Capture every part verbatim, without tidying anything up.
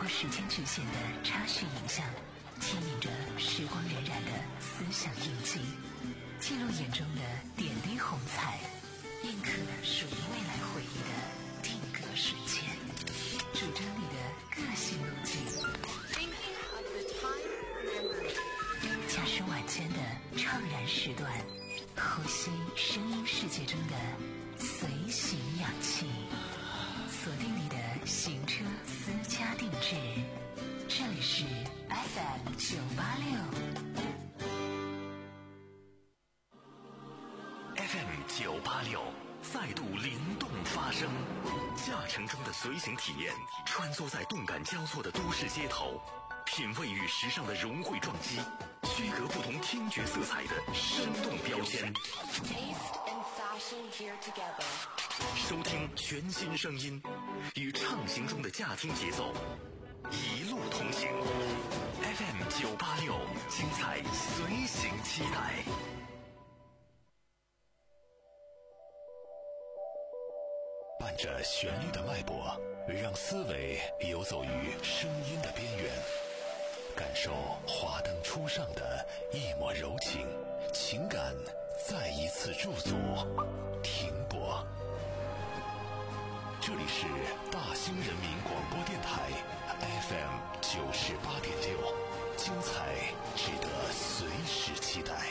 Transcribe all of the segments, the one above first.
破时间局限的插叙影像，牵引着时光荏苒的思想印记，记录眼中的点滴红彩，印刻属于未来回忆的定格瞬间，主张你的个性路径，驾驶晚间的怅然时段，呼吸声音世界中的随行氧气，锁定你的行车私家定制，这里是 F M 九八六 F M 九八六再度灵动发声，驾乘中的随行体验，穿梭在动感交错的都市街头，品味与时尚的融汇撞击，区隔不同听觉色彩的生动标签，收听全新声音，与畅行中的驾听节奏一路同行。 F M 九八六精彩随行期待。伴着旋律的脉搏，让思维游走于声音的边缘，感受华灯初上的一抹柔情，情感再一次驻足停泊。这里是大兴人民广播电台 F M 九十八点六，精彩值得随时期待。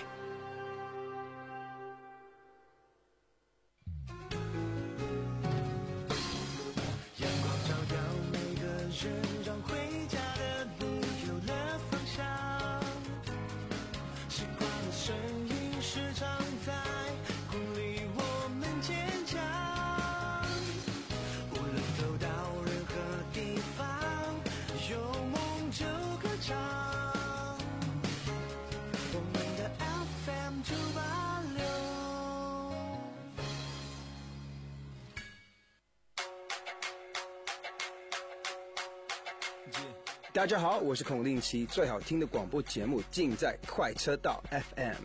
让回家的路有了方向，习惯的声音时常在鼓励我们坚强，无论走到任何地方，有梦就歌唱，我们的 F M 九八六。 大家好，我是孔令奇，最好听的广播节目尽在快车道 F M。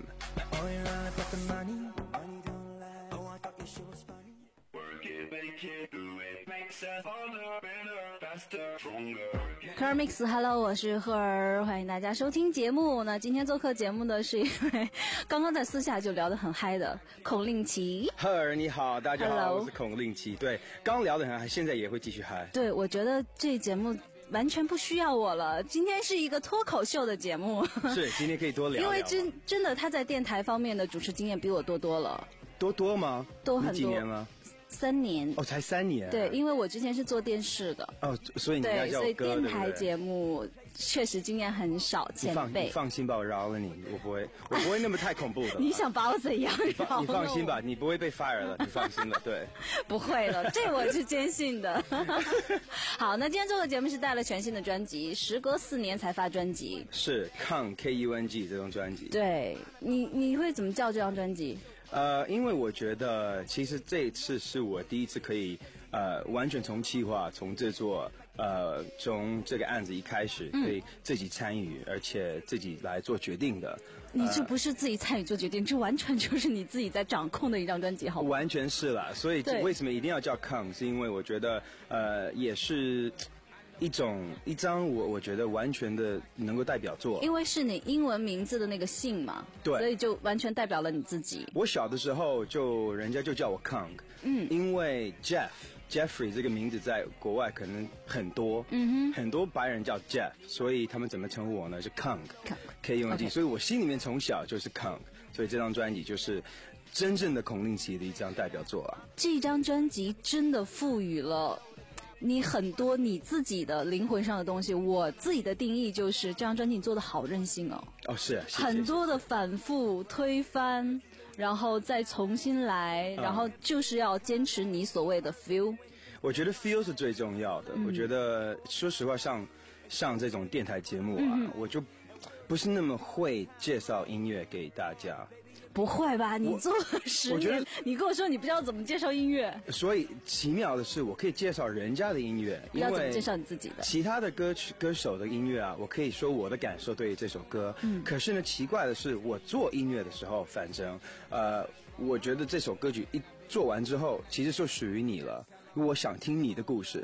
科尔 mix Hello， 我是赫尔，欢迎大家收听节目。那今天做客节目的是一位刚刚在私下就聊得很嗨的孔令奇。 赫尔你好，大家好 Hello， 我是孔令奇。对，刚聊得很嗨，现在也会继续嗨。 对，我觉得这节目完全不需要我了，今天是一个脱口秀的节目。 是，今天可以多聊聊。 因为真真的他在电台方面的主持经验比我多多了。 多多吗？ 多很多。 你几年吗？ 三年。 哦，才三年。 对，因为我之前是做电视的。 哦，所以你应该叫我哥， 对，所以电台节目确实经验很少，前辈。 你放心吧，我饶了你，我不会，我不会那么太恐怖的。 你想把我怎样？ 你放你放心吧，你不会被 fire 了，你放心了，对。 不会了，这我是坚信的。好，那今天做的节目是带了全新的专辑，时隔四年才发专辑。 是 Kung K U N G 这张专辑。 对，你你会怎么叫这张专辑？ 呃，因为我觉得其实这一次是我第一次可以呃完全从企划、从制作、呃从这个案子一开始可以自己参与，嗯、而且自己来做决定的。 你这不是自己参与做决定，这完全就是你自己在掌控的一张专辑，好吗？ 完全是啦，所以为什么一定要叫 Kung？ 是因为我觉得呃也是一种一张我我觉得完全的能够代表作， 因为是你英文名字的那个姓嘛， 对， 所以就完全代表了你自己。 我小的时候就人家就叫我 Kung， 嗯，因为 Jeff Jeffrey 这个名字在国外可能很多，嗯哼，很多白人叫 Jeff， 所以他们怎么称呼我呢？是 Kung K U N G， 所以我心里面从小就是 Kung， 所以这张专辑就是真正的孔令奇的一张代表作啊。 这张专辑真的赋予了你很多你自己的灵魂上的东西。我自己的定义就是这张专辑你做的好任性哦。 哦，是啊，是很多的反复推翻，然后再重新来，嗯、然后就是要坚持你所谓的 feel。 我觉得 feel 是最重要的。嗯、我觉得说实话，像像这种电台节目啊，嗯、我就不是那么会介绍音乐给大家。 不会吧？你做了十年，你跟我说你不知道怎么介绍音乐。 所以奇妙的是，我可以介绍人家的音乐， 不要怎么介绍你自己的。 其他的歌曲歌手的音乐啊，我可以说我的感受对于这首歌。嗯。可是呢，奇怪的是，我做音乐的时候，反正呃，我觉得这首歌曲一做完之后，其实就属于你了。我想听你的故事。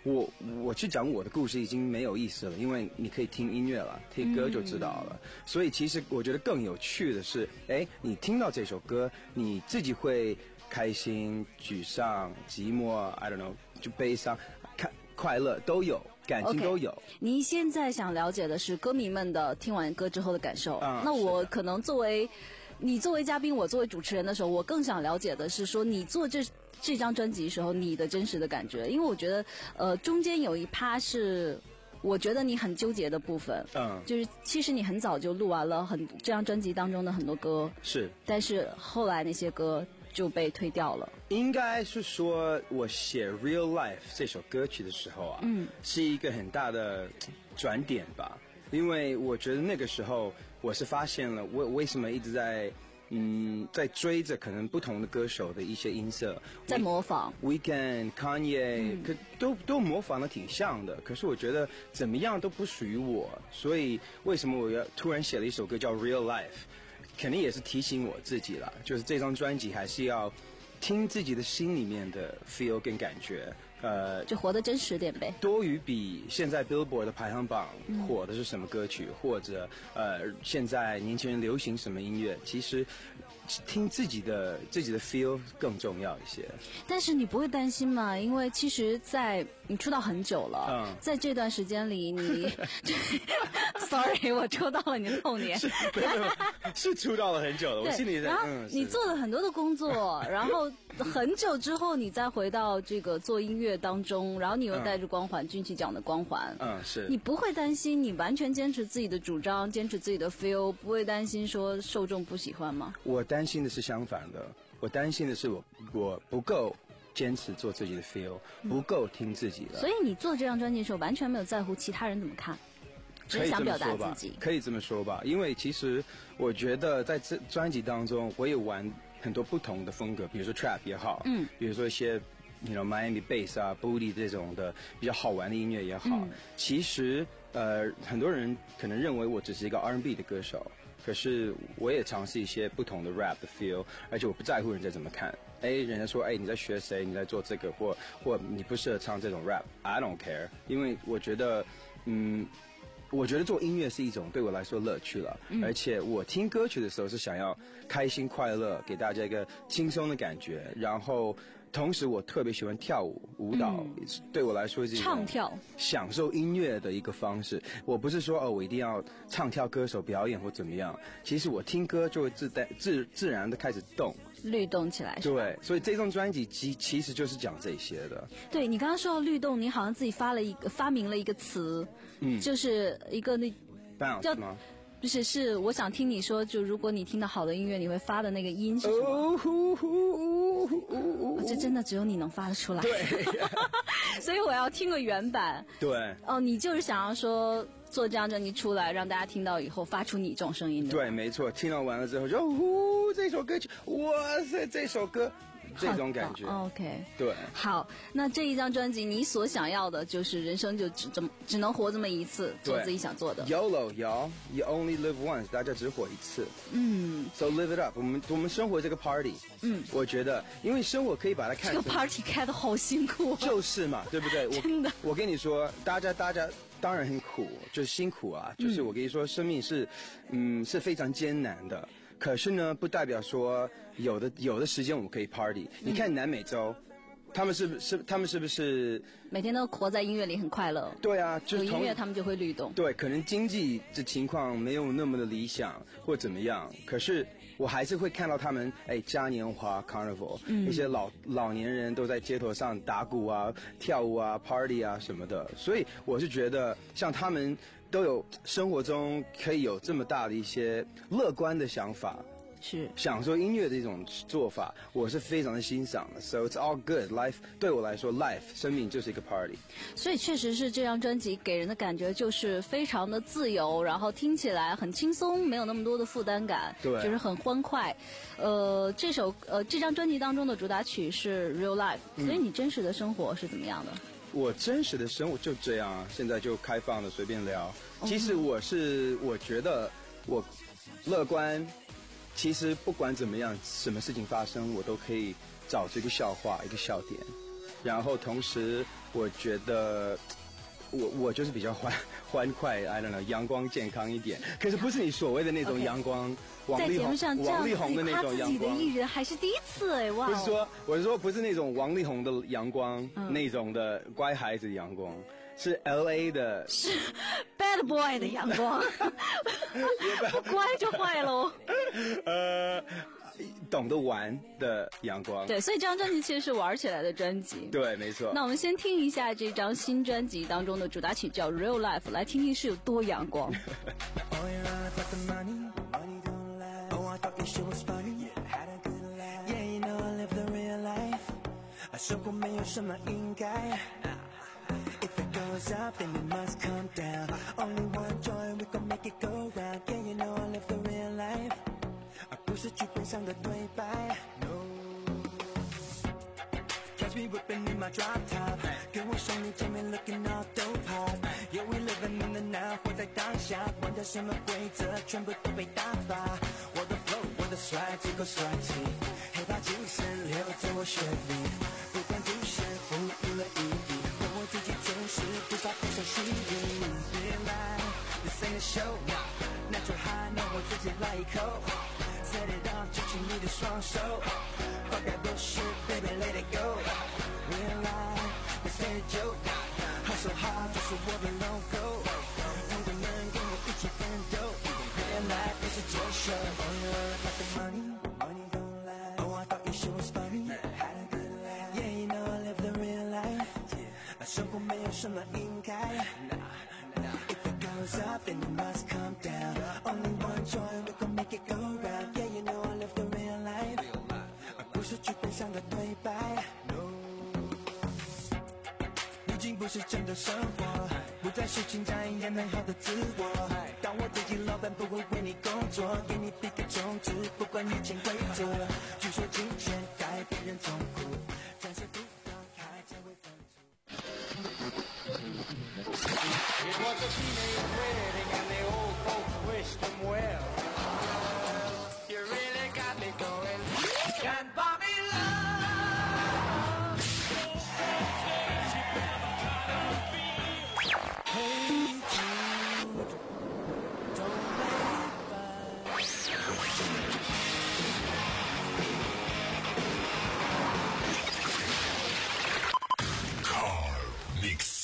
我我去讲我的故事已经没有意思了，因为你可以听音乐了，听歌就知道了。嗯、所以其实我觉得更有趣的是，哎，你听到这首歌，你自己会开心、沮丧、寂寞 ，I don't know， 就悲伤、看快乐都有。感情都有。 Okay, 你现在想了解的是歌迷们的听完歌之后的感受。 嗯、 那我可能作为你作为嘉宾，我作为主持人的时候，我更想了解的是说你做这这张专辑的时候你的真实的感觉，因为我觉得呃中间有一趴是我觉得你很纠结的部分。 嗯， 就是其实你很早就录完了很这张专辑当中的很多歌， 是， 但是后来那些歌就被推掉了。 应该是说我写 Real Life 这首歌曲的时候啊，嗯，是一个很大的转点吧，因为我觉得那个时候我是发现了我为什么一直在嗯在追着可能不同的歌手的一些音色， 在模仿 Weeknd、Kanye、嗯、可都都模仿的挺像的，可是我觉得怎么样都不属于我，所以为什么我要突然写了一首歌叫 Real Life， 肯定也是提醒我自己了，就是这张专辑还是要听自己的心里面的 feel 跟感觉，呃， 就活得真实点呗。 多于比现在 Billboard 的排行榜火的是什么歌曲，嗯、或者呃现在年轻人流行什么音乐，其实听自己的自己的 feel 更重要一些。 但是你不会担心吗？因为其实在你出道很久了， 嗯、 在这段时间里你，sorry， 我抽到了你的痛点， 是是出道了很久了，我心里在。 然后嗯、 你做了很多的工作，然后很久之后你再回到这个做音乐当中，然后你又带着光环，金曲奖的光环， 嗯，是。 你不会担心你完全坚持自己的主张，坚持自己的 feel， 不会担心说受众不喜欢吗？ 我担心的是相反的，我担心的是我我不够坚持做自己的 feel， 不够听自己的。 所以你做这张专辑的时候，完全没有在乎其他人怎么看，只是想表达自己。 可以这么说吧，因为其实我觉得在这专辑当中，我也玩很多不同的风格，比如说 trap 也好，嗯，比如说一些you know Miami bass 啊 booty 这种的比较好玩的音乐也好，嗯、其实呃很多人可能认为我只是一个 R and B 的歌手。可是我也尝试一些不同的 rap 的 feel， 而且我不在乎人家怎么看。哎，人家说哎你在学谁？你在做这个，或或你不适合唱这种 rap，I don't care， 因为我觉得，嗯，我觉得做音乐是一种对我来说乐趣了，嗯、而且我听歌曲的时候是想要开心快乐，给大家一个轻松的感觉，然后。同时，我特别喜欢跳舞，舞蹈、嗯、对我来说是一种唱跳享受音乐的一个方式。我不是说哦，我一定要唱跳歌手表演或怎么样。其实我听歌就会自带自自然的开始动， 律动起来。 对，所以这张专辑其其实就是讲这些的。 对，你刚刚说到律动，你好像自己发了一个发明了一个词，嗯，就是一个那 bounce 吗？ 不是，是我想听你说，就如果你听到好的音乐，你会发的那个音是什么？哦呼呼呼呼这真的只有你能发得出来。 对， 所以我要听个原版。 对。 哦，你就是想要说做这张专辑出来，让大家听到以后发出你这种声音的。 对，没错，听到完了之后就呼，这首歌曲，哇塞，这首歌。这种感觉 ，OK， 对， 好，那这一张专辑你所想要的就是人生就只这么只能活这么一次，做自己想做的。 YOLO， y'all， you only live once， 大家只活一次。嗯 ，So live it up， 我们我们生活这个 party， 嗯，我觉得，因为生活可以把它看这个 party 开得好辛苦、啊， 就是嘛，对不对？ 真的， 我跟你说，大家大家当然很苦，就是辛苦啊，就是我跟你说，生命是，嗯，是非常艰难的。可是呢，不代表说有的有的时间我们可以 party。你看南美洲，他们是不是他们是不是每天都活在音乐里很快乐？ 对啊，就是有音乐他们就会律动。 对，可能经济的情况没有那么的理想或怎么样，可是我还是会看到他们哎嘉年华 Carnival，嗯，一些老老年人都在街头上打鼓啊、跳舞啊、party 啊什么的，所以我是觉得像他们。都有生活中可以有这么大的一些乐观的想法， 是享受音乐的一种做法，我是非常的欣赏的。So it's all good. Life 对我来说 ，life 生命就是一个 party。 所以确实是这张专辑给人的感觉就是非常的自由，然后听起来很轻松，没有那么多的负担感， 对， 就是很欢快。呃，这首呃这张专辑当中的主打曲是 Real Life，、嗯、所以你真实的生活是怎么样的？ 我真实的生活就这样啊，现在就开放的随便聊。其实我是我觉得我乐观，其实不管怎么样，什么事情发生，我都可以找出一个笑话，一个笑点。 然后同时我觉得我我就是比较欢欢快 I don't know 阳光健康一点，可是不是你所谓的那种阳光。Okay. 在节目上这样自己夸自己的艺人还是第一次哎，哇！ 不是说，我是说不是那种王力宏的阳光，嗯、那种的乖孩子的阳光，是 L A 的， 是 Bad Boy 的阳光，不乖就坏喽。 呃，懂得玩的阳光。 对，所以这张专辑其实是玩起来的专辑。 对，没错。 那我们先听一下这张新专辑当中的主打曲叫《Real Life》，来听听是有多阳光。 生活没有什么应该 If it goes up, then it must come down Only one joy, we gon' make it go round Yeah, you know I live the real life 而不是剧本上的对白 No Catch me whipping in my drop top 跟我兄弟见面 looking all dope hot Yeah, we living in the now 活在当下管他什么规则全部都被打发我的 flow, 我的帅足够帅气黑怕精神留在我血里不管主是赋予了意义为我自己忠实不怕配上吸引 Real life, this ain't a show 拿出 high 让我自己来一口 Set it off 举起你的双手放开 bullshit baby let it go Real life, this ain't a joke Hustle hard 这是我的 logo 让人们跟我一起奋斗 Real life is a joke show Oh you wanna like the money money don't lie Oh I thought your shit was funny生活没有什么应该 If it goes up, then it must come down Only one joy, we gon' make it go round Yeah, you know I live the real life 而不是剧本上的对白 No 已经不是真的生活不再是情感演美好的自我当我自己老板不会为你工作给你比个中指不管你潜规则据说金钱改变人痛苦暂时不放开才会分It was a teenage wedding and the old folks wished them well. You really got me going. Can't buy me love. Hey Jude, don't let it Car Mix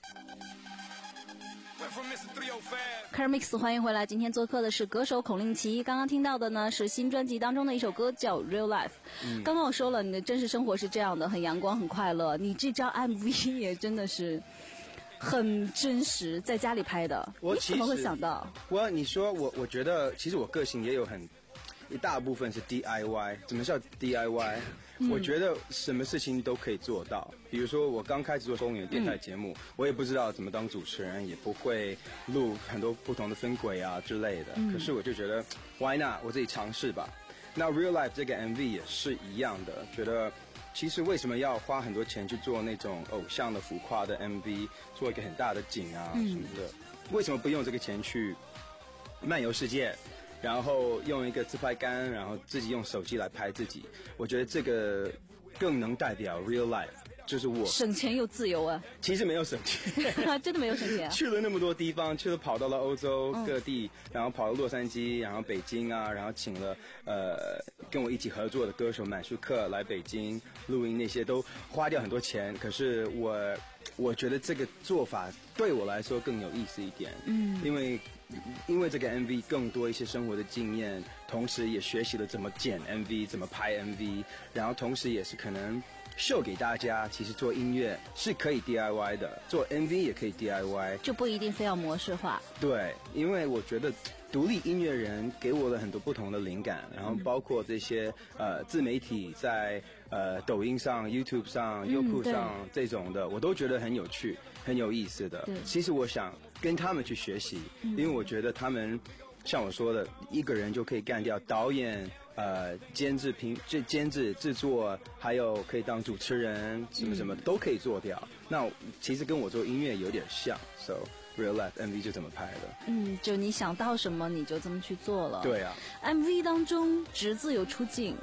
Carmix 欢迎回来，今天做客的是歌手孔令奇。刚刚听到的呢是新专辑当中的一首歌叫 Real Life、嗯、刚刚我说了你的真实生活是这样的，很阳光很快乐，你这张 M V 也真的是很真实，在家里拍的， 我你怎么会想到？ 我你说我我觉得其实我个性也有很一大部分是 D I Y。 怎么叫 D I Y、嗯、我觉得什么事情都可以做到。比如说我刚开始做公园电台节目、嗯、我也不知道怎么当主持人，也不会录很多不同的分轨啊之类的、嗯、可是我就觉得 why not 我自己尝试吧。那 Real Life 这个 M V 也是一样的，觉得其实为什么要花很多钱去做那种偶像的浮夸的 M V， 做一个很大的景啊什么的、嗯、为什么不用这个钱去漫游世界，然后用一个自拍杆，然后自己用手机来拍自己？我觉得这个更能代表 real life， 就是我省钱又自由啊。 其实没有省钱真的没有省钱、啊、 去了那么多地方，去了跑到了欧洲各地、嗯、然后跑到洛杉矶，然后北京啊，然后请了呃跟我一起合作的歌手满舒克来北京录音，那些都花掉很多钱，可是我我觉得这个做法对我来说更有意思一点。嗯，因为因为这个 M V 更多一些生活的经验，同时也学习了怎么剪 M V， 怎么拍 M V， 然后同时也是可能秀给大家，其实做音乐是可以 D I Y 的，做 M V 也可以 D I Y， 就不一定非要模式化。 对，因为我觉得独立音乐人给我了很多不同的灵感，然后包括这些呃自媒体在呃抖音上、YouTube 上、优酷上这种的，我都觉得很有趣、很有意思的。其实我想跟他们去学习，因为我觉得他们像我说的，一个人就可以干掉导演、呃监制、评这监制、制作，还有可以当主持人，什么什么都可以做掉。那其实跟我做音乐有点像 ，so real life M V 就这么拍的。 嗯，就你想到什么你就这么去做了。 对啊 ，M V 当中侄子有出镜。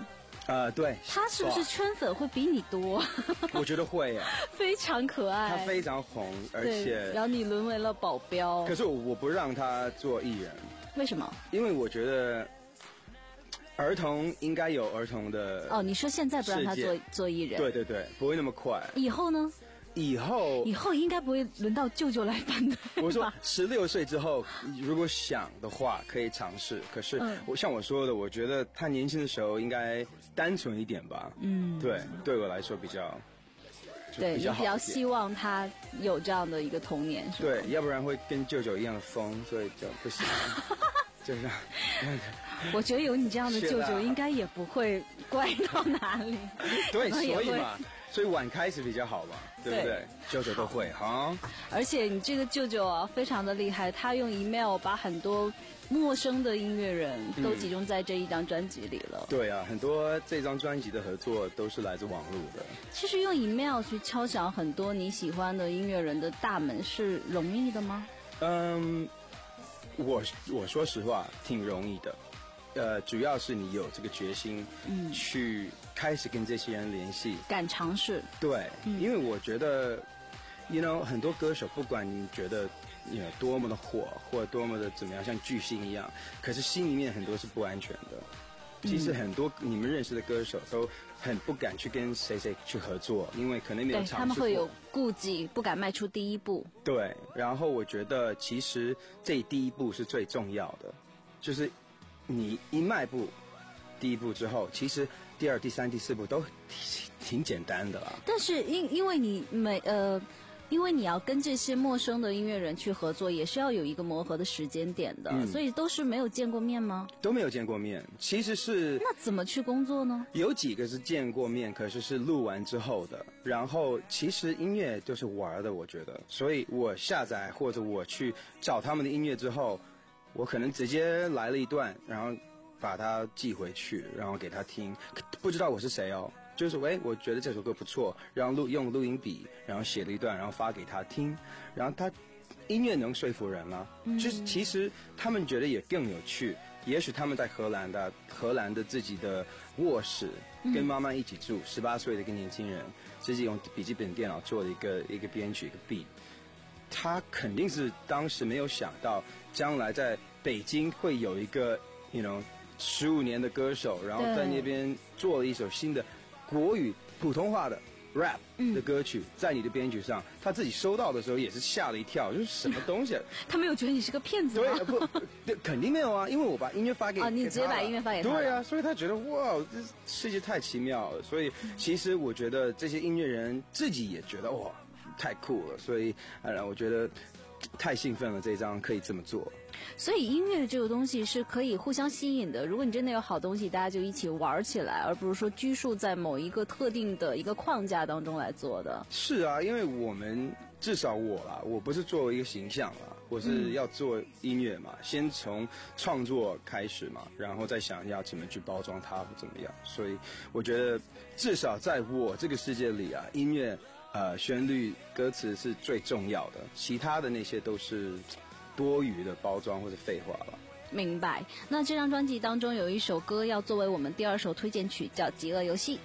呃，对。 他是不是圈粉会比你多？ 我觉得会耶。 非常可爱。 他非常红，而且然后你沦为了保镖。 可是我我不让他做艺人。 为什么？ 因为我觉得儿童应该有儿童的。 哦，你说现在不让他做做艺人？ 对对对，不会那么快。 以后呢？ 以后以后应该不会轮到舅舅来扮的。 我说十六岁之后，如果想的话可以尝试。可是我、嗯、像我说的，我觉得他年轻的时候应该单纯一点吧。嗯，对，对我来说比较。 对，你比较希望他有这样的一个童年，是吧？ 对，要不然会跟舅舅一样的疯，所以就不行。就是这样。 我觉得有你这样的舅舅，应该也不会乖到哪里。 对，所以嘛。所以晚开始比较好吧，对不对？舅舅都会哈。 而且你这个舅舅啊，非常的厉害，他用 email 把很多陌生的音乐人都集中在这一张专辑里了。 嗯、对啊，很多这张专辑的合作都是来自网络的。 其实用 email 去敲响很多你喜欢的音乐人的大门是容易的吗？ 嗯，我我说实话，挺容易的。呃，主要是你有这个决心，嗯，去开始跟这些人联系， 敢尝试。 对，嗯、因为我觉得 ，you know， 很多歌手，不管你觉得有多么的火，或者多么的怎么样，像巨星一样，可是心里面很多是不安全的。其实很多你们认识的歌手都很不敢去跟谁谁去合作，因为可能没有尝试过， 他们会有顾忌，不敢迈出第一步。 对，然后我觉得其实这第一步是最重要的，就是。你一迈步，第一步之后，其实第二、第三、第四步都挺挺简单的啦。 但是因因为你每呃，因为你要跟这些陌生的音乐人去合作，也是要有一个磨合的时间点的，嗯、所以都是没有见过面吗？ 都没有见过面，其实是。 那怎么去工作呢？ 有几个是见过面，可是是录完之后的。然后其实音乐就是玩的，我觉得，所以我下载或者我去找他们的音乐之后。我可能直接来了一段，然后把它寄回去，然后给他听，不知道我是谁哦，就是喂，我觉得这首歌不错，然后录用录音笔，然后写了一段，然后发给他听，然后他音乐能说服人吗？嗯，就是其实他们觉得也更有趣，也许他们在荷兰的荷兰的自己的卧室，跟妈妈一起住，十八岁的一个年轻人，自己用笔记本电脑做了一个一个编曲一个 beat。他肯定是当时没有想到，将来在北京会有一个 ，you know， 十五年的歌手，然后在那边做了一首新的国语普通话的 rap 的歌曲，嗯、在你的编曲上，他自己收到的时候也是吓了一跳，就是什么东西？ 他没有觉得你是个骗子吗？ 对，不，对，肯定没有啊，因为我把音乐发给啊，你直接把音乐发给他， 对啊，所以他觉得哇，这世界太奇妙了。所以其实我觉得这些音乐人自己也觉得哇。太酷了，所以呃，我觉得太兴奋了，这一张可以这么做。 所以音乐这个东西是可以互相吸引的。如果你真的有好东西，大家就一起玩起来，而不是说拘束在某一个特定的一个框架当中来做的。 是啊，因为我们至少我啦，我不是作为一个形象啦，我是要做音乐嘛，嗯、先从创作开始嘛，然后再想要怎么去包装它或怎么样。所以我觉得至少在我这个世界里啊，音乐。呃，旋律、歌词是最重要的，其他的那些都是多余的包装或者废话吧。 明白。那这张专辑当中有一首歌要作为我们第二首推荐曲，叫《饥饿游戏》。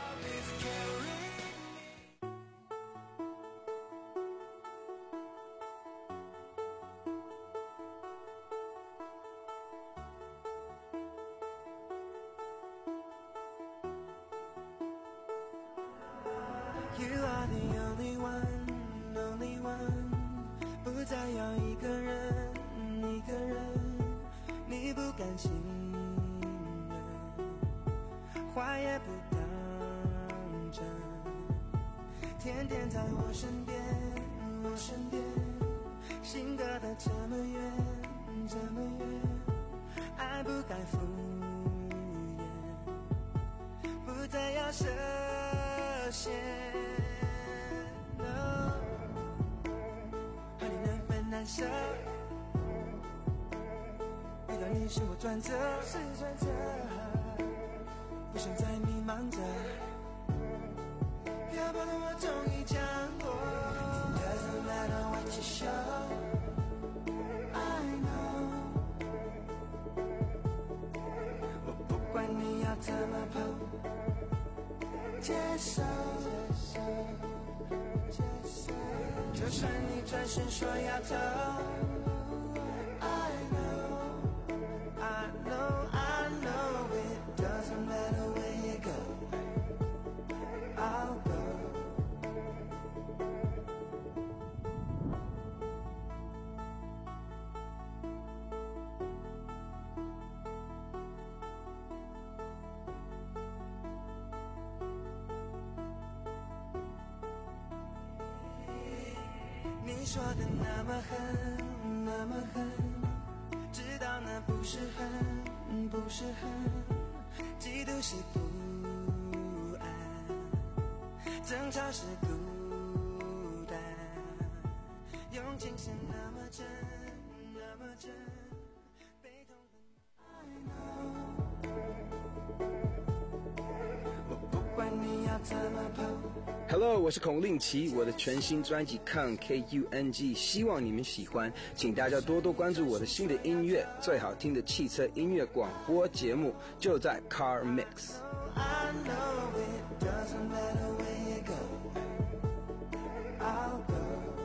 You are the only one, only one， 不再要一个人，一个人，你不甘心人，话也不当真，天天在我身边，我身边，心隔得这么远，这么远，爱不该敷衍，不再要设限。难舍，遇到你是我转折，是转折，不想再迷茫着，漂泊的我终于降落。Doesn't matter what you show, I know， 我不管你要怎么跑。 受。就算你转身说要走 I know I know I know it doesn't matter where you go I'll go你说的那么狠那么狠知道那不是恨不是恨嫉妒是不安争吵是孤单用情是那么真那么真悲痛很 I know 我不管你要怎么跑 Hello， 我是孔令奇，我的全新专辑 Kung K U N G， 希望你们喜欢，请大家多多关注我的新的音乐，最好听的汽车音乐广播节目就在 Car Mix。I know it doesn't matter where you go, I'll go.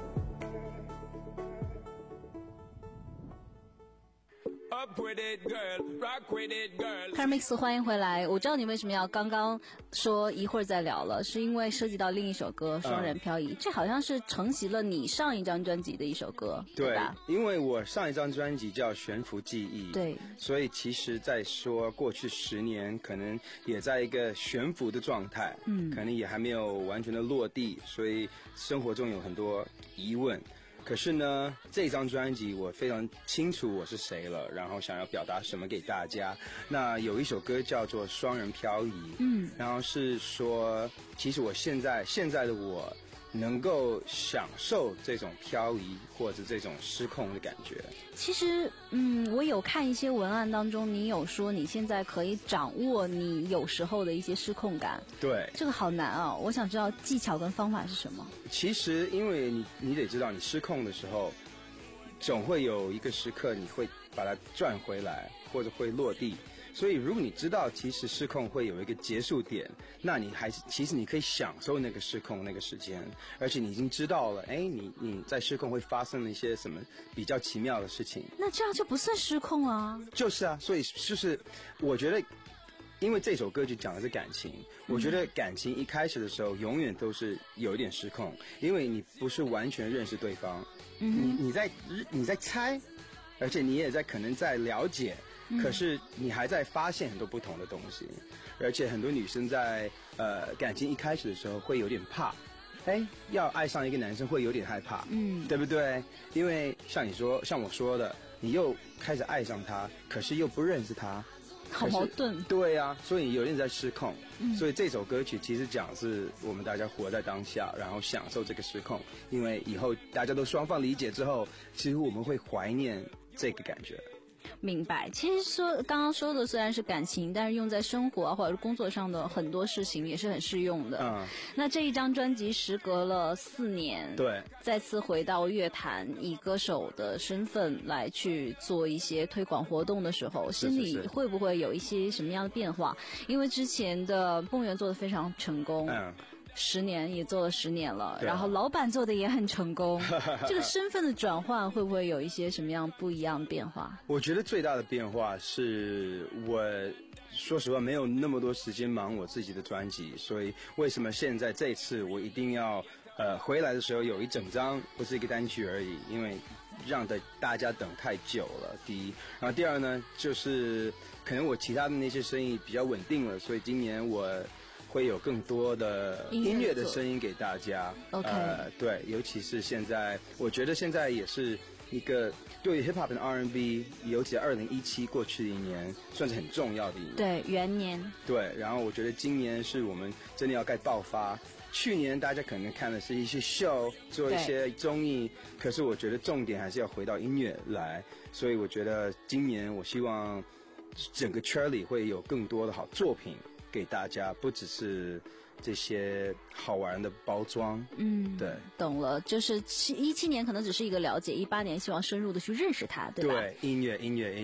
Up with it, girl. Rock with it, girl. Car Mix 欢迎回来。我知道你为什么要刚刚说一会儿再聊了，是因为涉及到另一首歌《双人漂移》，嗯，这好像是承袭了你上一张专辑的一首歌，对, 对吧？ 因为我上一张专辑叫《悬浮记忆》， 对， 所以其实在说过去十年可能也在一个悬浮的状态，嗯，可能也还没有完全的落地，所以生活中有很多疑问。可是呢，这张专辑我非常清楚我是谁了，然后想要表达什么给大家。那有一首歌叫做《双人漂移》，嗯，然后是说，其实我现在现在的我能够享受这种漂移或者这种失控的感觉。 其实，嗯，我有看一些文案当中，你有说你现在可以掌握你有时候的一些失控感。 对， 这个好难啊！我想知道技巧跟方法是什么。 其实，因为你你得知道，你失控的时候，总会有一个时刻你会把它转回来，或者会落地。所以如果你知道其实失控会有一个结束点，那你还是其实你可以享受那个失控那个时间，而且你已经知道了，哎，你你在失控会发生了一些什么比较奇妙的事情。 那这样就不算失控啊。 就是啊，所以就是我觉得因为这首歌就讲的是感情，我觉得感情一开始的时候永远都是有一点失控，因为你不是完全认识对方，嗯，你你在你在猜，而且你也在可能在了解，可是你还在发现很多不同的东西，而且很多女生在呃感情一开始的时候会有点怕，哎，要爱上一个男生会有点害怕，嗯，对不对？因为像你说，像我说的，你又开始爱上他，可是又不认识他， 好矛盾。 对啊，所以有点在失控。嗯，所以这首歌曲其实讲是我们大家活在当下，然后享受这个失控，因为以后大家都双方理解之后，其实我们会怀念这个感觉。 明白，其实说刚刚说的虽然是感情，但是用在生活啊或者是工作上的很多事情也是很适用的。嗯，那这一张专辑时隔了四年， 对， 再次回到乐坛，以歌手的身份来去做一些推广活动的时候， 是是是心里会不会有一些什么样的变化？因为之前的梦圆做得非常成功。嗯。十年也做了十年了，然后老板做的也很成功，这个身份的转换会不会有一些什么样不一样的变化？ 我觉得最大的变化是我说实话没有那么多时间忙我自己的专辑，所以为什么现在这次我一定要呃回来的时候有一整张，不是一个单曲而已，因为让的大家等太久了，第一，然后第二呢，就是可能我其他的那些生意比较稳定了，所以今年我会有更多的音乐的声音给大家。 OK， 呃，对，尤其是现在，我觉得现在也是一个对 hip hop 和 R and B， 尤其二零一七过去的一年，算是很重要的一年。 对，元年。 对，然后我觉得今年是我们真的要该爆发。去年大家可能看的是一些秀，做一些综艺，可是我觉得重点还是要回到音乐来。所以我觉得今年我希望整个圈里会有更多的好作品给大家，不只是这些好玩的包装。嗯，对， 懂了，就是一七年可能只是一个了解，一八年希望深入的去认识它，对吧？ 对，音乐音乐音乐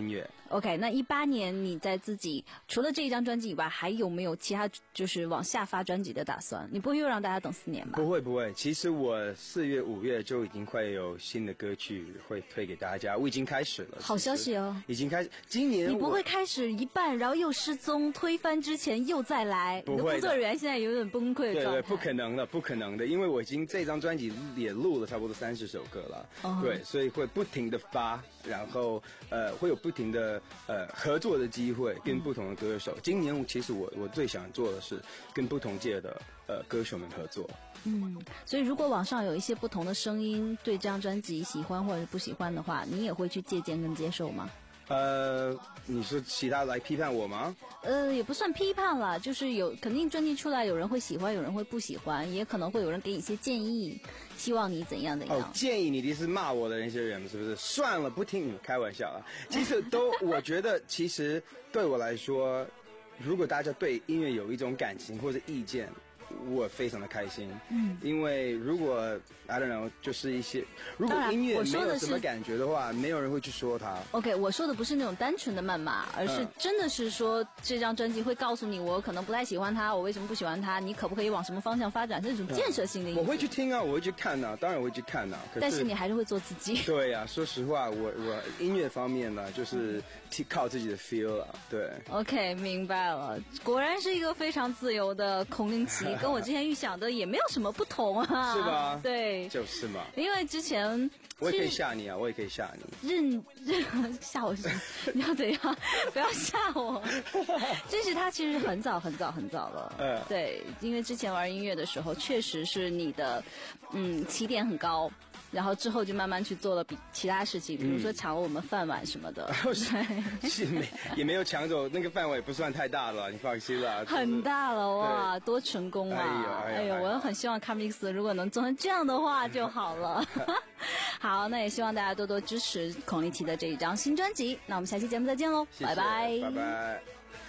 OK， 那一八年你在自己除了这一张专辑以外，还有没有其他就是往下发专辑的打算？你不会又让大家等四年吧？ 不会不会，其实我四月五月就已经快有新的歌曲会推给大家，我已经开始了。 好消息哦！ 已经开始，今年你不会开始一半然后又失踪，推翻之前又再来？ 不会的。 你的工作人员现在有点崩溃的状态。 对对，不可能的，不可能的，因为我已经这张专辑也录了差不多三十首歌了，哦、对，所以会不停的发，然后呃会有不停的呃合作的机会跟不同的歌手。嗯、今年其实我我最想做的是跟不同届的呃歌手们合作。 嗯，所以如果网上有一些不同的声音对这张专辑喜欢或者不喜欢的话，你也会去借鉴跟接受吗？ 呃，你说其他来批判我吗？ 呃，也不算批判了，就是有肯定专辑出来，有人会喜欢，有人会不喜欢，也可能会有人给你一些建议，希望你怎样怎样。 哦，建议你的是骂我的那些人是不是？算了，不听你们开玩笑啊。其实都，我觉得其实对我来说，如果大家对音乐有一种感情或者意见，我非常的开心，嗯，因为如果 I don't know 就是一些，如果音乐没有什么感觉的话，没有人会去说它。 OK， 我说的不是那种单纯的谩骂，而是真的是说这张专辑会告诉你，我可能不太喜欢它，我为什么不喜欢它，你可不可以往什么方向发展，这种建设性的意思。 我会去听啊，我会去看啊，当然我会去看啊。可是但是你还是会做自己。 对呀、啊，说实话，我我音乐方面呢，就是靠自己的 feel 啊，对。 OK， 明白了，果然是一个非常自由的孔令奇，跟我之前预想的也没有什么不同啊。 是吧？ 对， 就是嘛。 因为之前我也可以吓你啊，我也可以吓你。 认认吓我是你要怎样？不要吓我。这是他其实很早很早很早了。嗯。对，因为之前玩音乐的时候，确实是你的嗯起点很高。然后之后就慢慢去做了比其他事情，比如说抢了我们饭碗什么的。 嗯、是没也没有抢走，那个范围不算太大了，你放心啦。 很大了哇，多成功啊！哎呦，哎呦，我很希望 Comix 如果能做成这样的话就好了。好，那也希望大家多多支持孔令奇的这一张新专辑。那我们下期节目再见喽， 谢谢拜拜， 拜拜。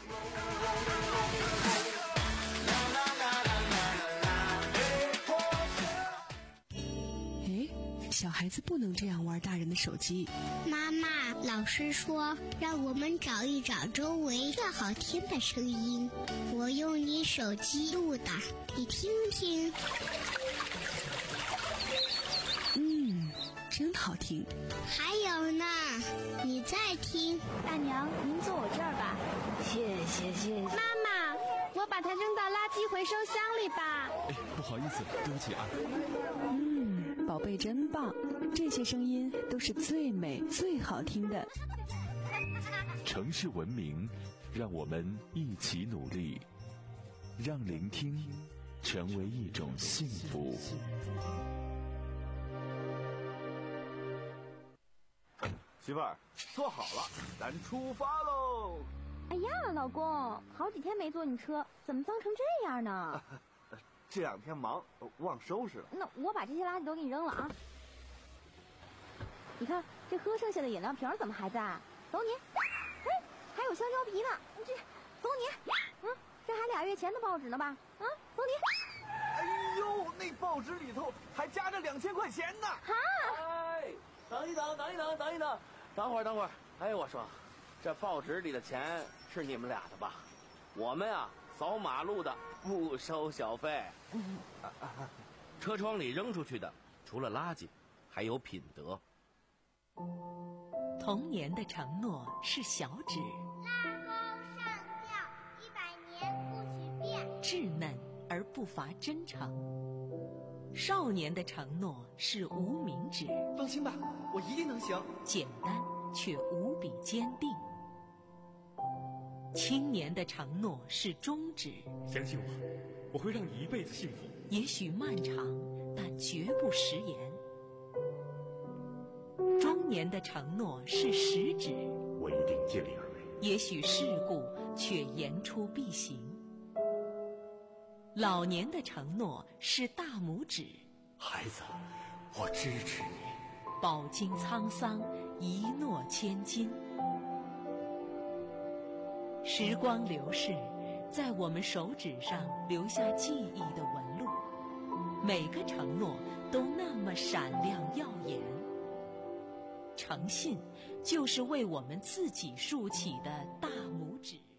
小孩子不能这样玩大人的手机。 妈妈，老师说让我们找一找周围最好听的声音，我用你手机录的，你听听。 嗯，真好听。 还有呢，你再听。 大娘，您坐我这儿吧。 谢谢谢谢。 妈妈，我把它扔到垃圾回收箱里吧。 哎，不好意思，对不起啊。 嗯，宝贝真棒，这些声音都是最美最好听的。 城市文明，让我们一起努力，让聆听成为一种幸福。 媳妇儿，坐好了，咱出发喽！ 哎呀，老公，好几天没坐你车，怎么脏成这样呢？ 这两天忙，忘收拾了。 那我把这些垃圾都给你扔了啊！你看，这喝剩下的饮料瓶怎么还在？走你！哎，还有香蕉皮呢，这走你！嗯，这还俩月前的报纸呢吧？啊，走你！ 哎呦，那报纸里头还夹着两千块钱呢！ 哈！ 哎，等一等，等一等，等一等，等会儿，等会儿。哎，我说，这报纸里的钱是你们俩的吧？我们啊，扫马路的不收小费。 车窗里扔出去的，除了垃圾，还有品德。 童年的承诺是小指， 拉钩上吊，一百年不许变， 稚嫩而不乏真诚。少年的承诺是无名指， 放心吧，我一定能行。 简单却无比坚定。青年的承诺是中指， 相信我，我会让你一辈子幸福。 也许漫长，但绝不食言。中年的承诺是食指， 我一定尽力而为。 也许世故，却言出必行。老年的承诺是大拇指， 孩子，我支持你。 饱经沧桑，一诺千金。时光流逝，在我们手指上留下记忆的纹路，每个承诺都那么闪亮耀眼。诚信就是为我们自己竖起的大拇指。